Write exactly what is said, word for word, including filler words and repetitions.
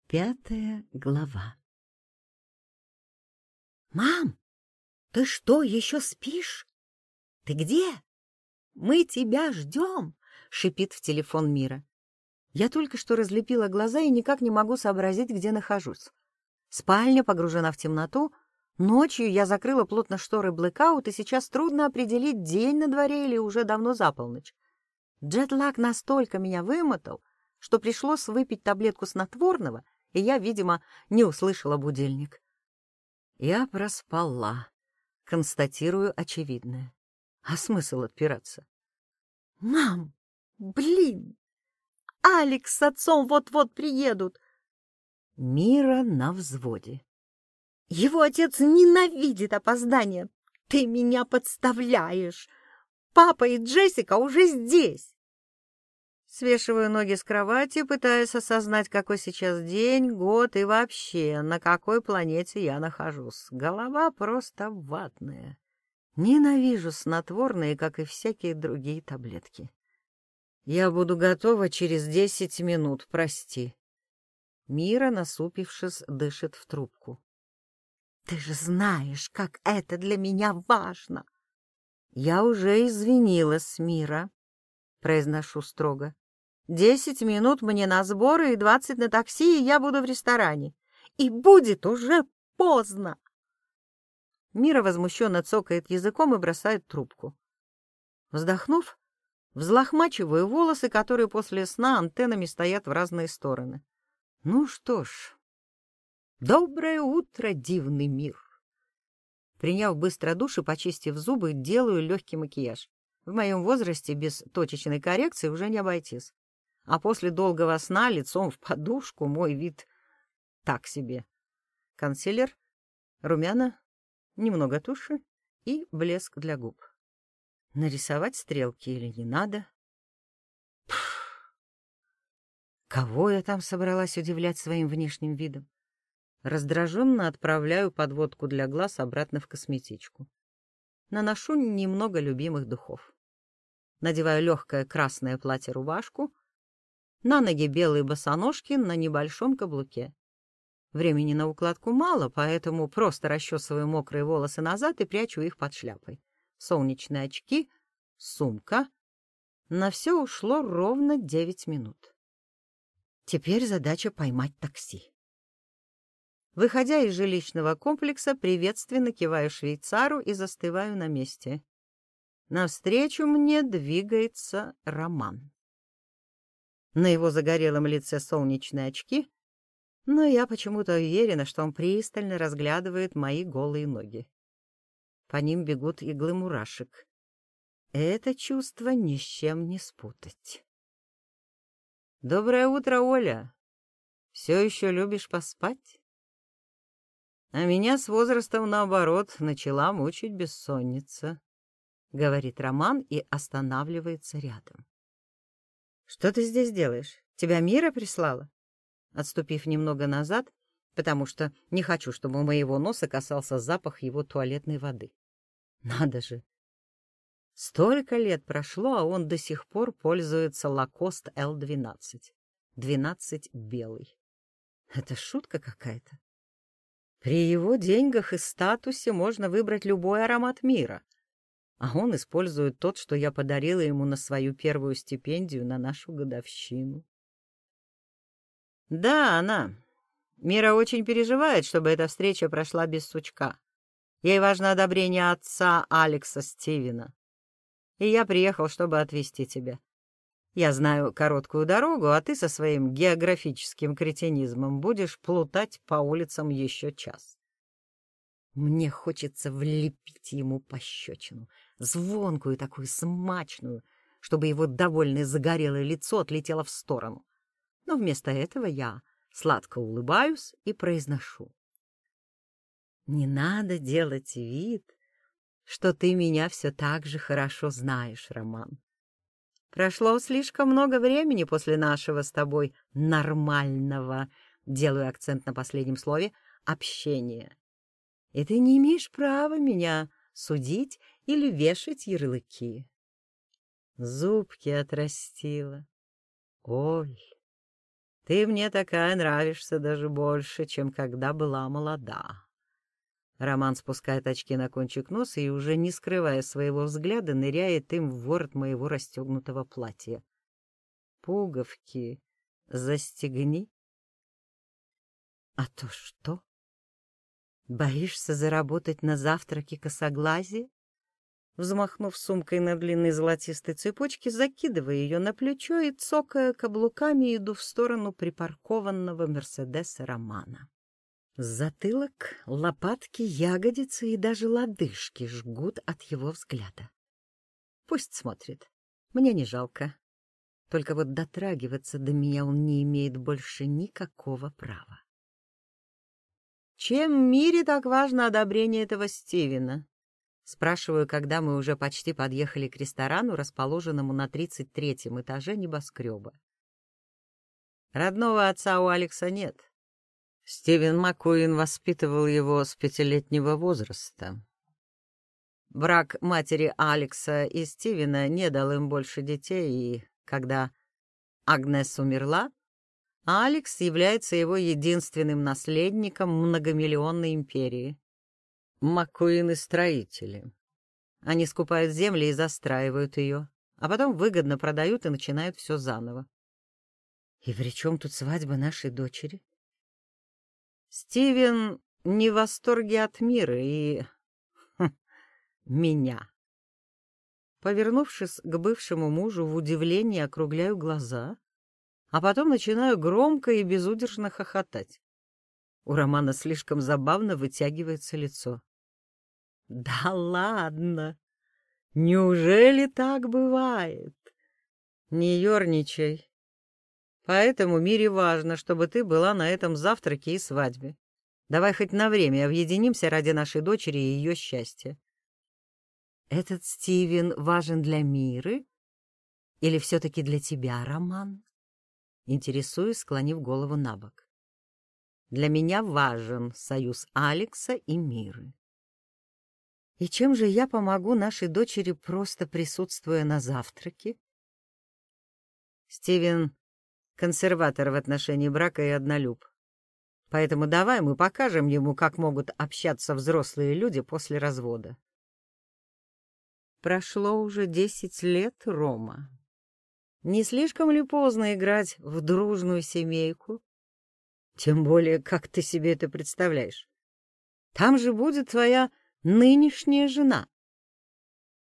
Пятая глава. «Мам, ты что, еще спишь? Ты где? Мы тебя ждем!» — шипит в телефон Мира. Я только что разлепила глаза и никак не могу сообразить, где нахожусь. Спальня погружена в темноту. Ночью я закрыла плотно шторы блэкаут, и сейчас трудно определить, день на дворе или уже давно за полночь. Джетлаг настолько меня вымотал, что пришлось выпить таблетку снотворного, и я, видимо, не услышала будильник. Я проспала, констатирую очевидное. А смысл отпираться? «Мам, блин! Алекс с отцом вот-вот приедут!» Мира на взводе. «Его отец ненавидит опоздание! Ты меня подставляешь! Папа и Джессика уже здесь!» Свешиваю ноги с кровати, пытаясь осознать, какой сейчас день, год и вообще, на какой планете я нахожусь. Голова просто ватная. Ненавижу снотворные, как и всякие другие таблетки. Я буду готова через десять минут, прости. Мира, насупившись, дышит в трубку. «Ты же знаешь, как это для меня важно!» «Я уже извинилась, Мира», — произношу строго. «Десять минут мне на сборы и двадцать на такси, и я буду в ресторане. И будет уже поздно!» Мира возмущенно цокает языком и бросает трубку. Вздохнув, взлохмачиваю волосы, которые после сна антеннами стоят в разные стороны. Ну что ж, доброе утро, дивный мир. Приняв быстро душ и почистив зубы, делаю легкий макияж. В моем возрасте без точечной коррекции уже не обойтись. А после долгого сна лицом в подушку мой вид так себе. Консилер, румяна, немного туши и блеск для губ. Нарисовать стрелки или не надо? Пфф. Кого я там собралась удивлять своим внешним видом? Раздраженно отправляю подводку для глаз обратно в косметичку. Наношу немного любимых духов. Надеваю легкое красное платье-рубашку, на ноги белые босоножки на небольшом каблуке. Времени на укладку мало, поэтому просто расчесываю мокрые волосы назад и прячу их под шляпой. Солнечные очки, сумка. На все ушло ровно девять минут. Теперь задача поймать такси. Выходя из жилищного комплекса, приветственно киваю швейцару и застываю на месте. Навстречу мне двигается Роман. На его загорелом лице солнечные очки, но я почему-то уверена, что он пристально разглядывает мои голые ноги. По ним бегут иглы мурашек. Это чувство ни с чем не спутать. «Доброе утро, Оля! Все еще любишь поспать?» «А меня с возрастом, наоборот, начала мучить бессонница», — говорит Роман и останавливается рядом. «Что ты здесь делаешь? Тебя Мира прислала?» Отступив немного назад, потому что не хочу, чтобы у моего носа касался запах его туалетной воды. Надо же! Столько лет прошло, а он до сих пор пользуется Lacoste эл двенадцать. двенадцать белый. Это шутка какая-то. При его деньгах и статусе можно выбрать любой аромат мира, а он использует тот, что я подарила ему на свою первую стипендию на нашу годовщину. Да, она. Мира очень переживает, чтобы эта встреча прошла без сучка. Ей важно одобрение отца Алекса Стивена. И я приехал, чтобы отвезти тебя. Я знаю короткую дорогу, а ты со своим географическим кретинизмом будешь плутать по улицам еще час. Мне хочется влепить ему пощечину, звонкую такую, смачную, чтобы его довольное загорелое лицо отлетело в сторону. Но вместо этого я сладко улыбаюсь и произношу: «Не надо делать вид, что ты меня все так же хорошо знаешь, Роман. Прошло слишком много времени после нашего с тобой нормального, делаю акцент на последнем слове, общения. И ты не имеешь права меня судить или вешать ярлыки. Зубки отрастила. Оль, Ты мне такая нравишься даже больше, чем когда была молода». Роман спускает очки на кончик носа и, уже не скрывая своего взгляда, ныряет им в ворот моего расстегнутого платья. «Пуговки застегни». «А то что? Боишься заработать на завтраке косоглазие?» Взмахнув сумкой на длинной золотистой цепочке, закидывая ее на плечо и, цокая каблуками, иду в сторону припаркованного Мерседеса Романа. Затылок, лопатки, ягодицы и даже лодыжки жгут от его взгляда. Пусть смотрит. Мне не жалко. Только вот дотрагиваться до меня он не имеет больше никакого права. «Чем в мире так важно одобрение этого Стивена?» Спрашиваю, когда мы уже почти подъехали к ресторану, расположенному на тридцать третьем этаже небоскреба. Родного отца у Алекса нет. Стивен Маккуин воспитывал его с пятилетнего возраста. Брак матери Алекса и Стивена не дал им больше детей, и когда Агнес умерла, Алекс является его единственным наследником многомиллионной империи. Маккуины-строители. Они скупают земли и застраивают ее, а потом выгодно продают и начинают все заново. И при чем тут свадьба нашей дочери? Стивен не в восторге от мира и... Хм, меня. Повернувшись к бывшему мужу, в удивлении округляю глаза, а потом начинаю громко и безудержно хохотать. У Романа слишком забавно вытягивается лицо. «Да ладно! Неужели так бывает? Не ерничай. Поэтому Мире важно, чтобы ты была на этом завтраке и свадьбе. Давай хоть на время объединимся ради нашей дочери и ее счастья». «Этот Стивен важен для Миры? Или все-таки для тебя, Роман?» Интересуюсь, склонив голову на бок. «Для меня важен союз Алекса и Миры. И чем же я помогу нашей дочери, просто присутствуя на завтраке?» Стивен — консерватор в отношении брака и однолюб. Поэтому давай мы покажем ему, как могут общаться взрослые люди после развода. Прошло уже десять лет, Рома. Не слишком ли поздно играть в дружную семейку? Тем более, как ты себе это представляешь? Там же будет твоя нынешняя жена.